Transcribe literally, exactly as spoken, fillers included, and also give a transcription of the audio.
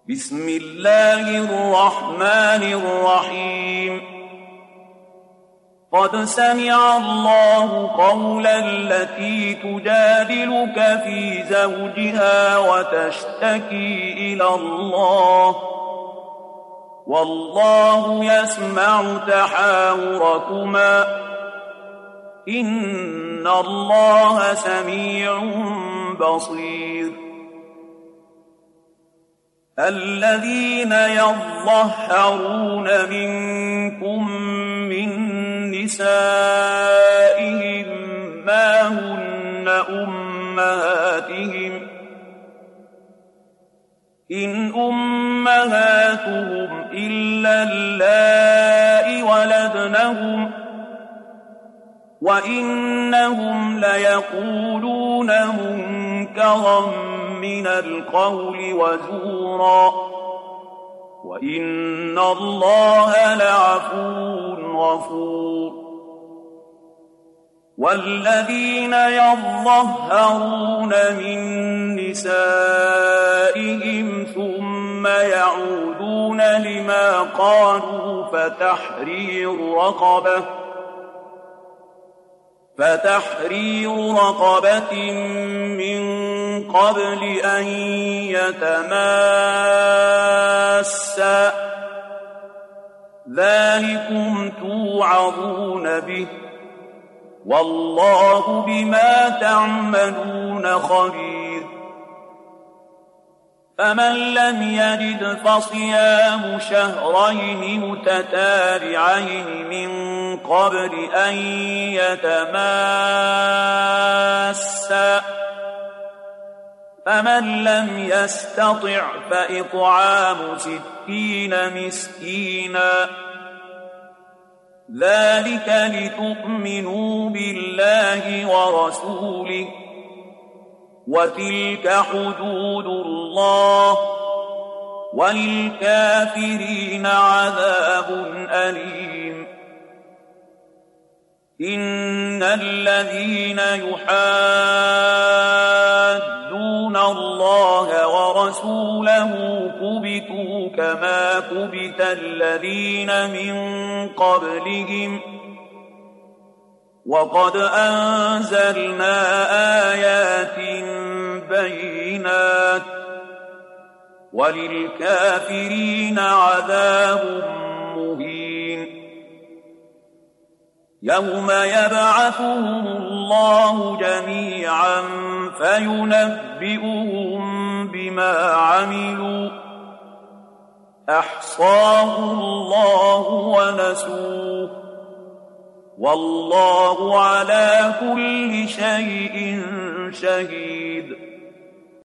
بسم الله الرحمن الرحيم قد سمع الله قول التي تجادلك في زوجها وتشتكي إلى الله والله يسمع تحاوركما إن الله سميع بصير الذين يظهرون منكم من نسائهم ما هن أمهاتهم إن أمهاتهم إلا اللائي ولدنهم وإنهم ليقولون منكرا من القول وزورا وإن الله لعفو غفور والذين يظهرون من نسائهم ثم يعودون لما قالوا فتحرير رقبة فتحرير رقبة من قبل أن يتماسا ذلكم توعظون به والله بما تعملون خبير فمن لم يجد فصيام شهرين متتابعين من قبل أن يتماسا فمن لم يستطع فإطعام ستين مسكينا ذلك لتؤمنوا بالله ورسوله وتلك حدود الله وللكافرين عذاب أليم إن الذين يحادون الله ورسوله كبتوا كما كبت الذين من قبلهم وقد أنزلنا آيات بينات وللكافرين عذاب مهين يوم يبعثهم الله جميعا فينبئهم بما عملوا أحصاه الله ونسوه والله على كل شيء شهيد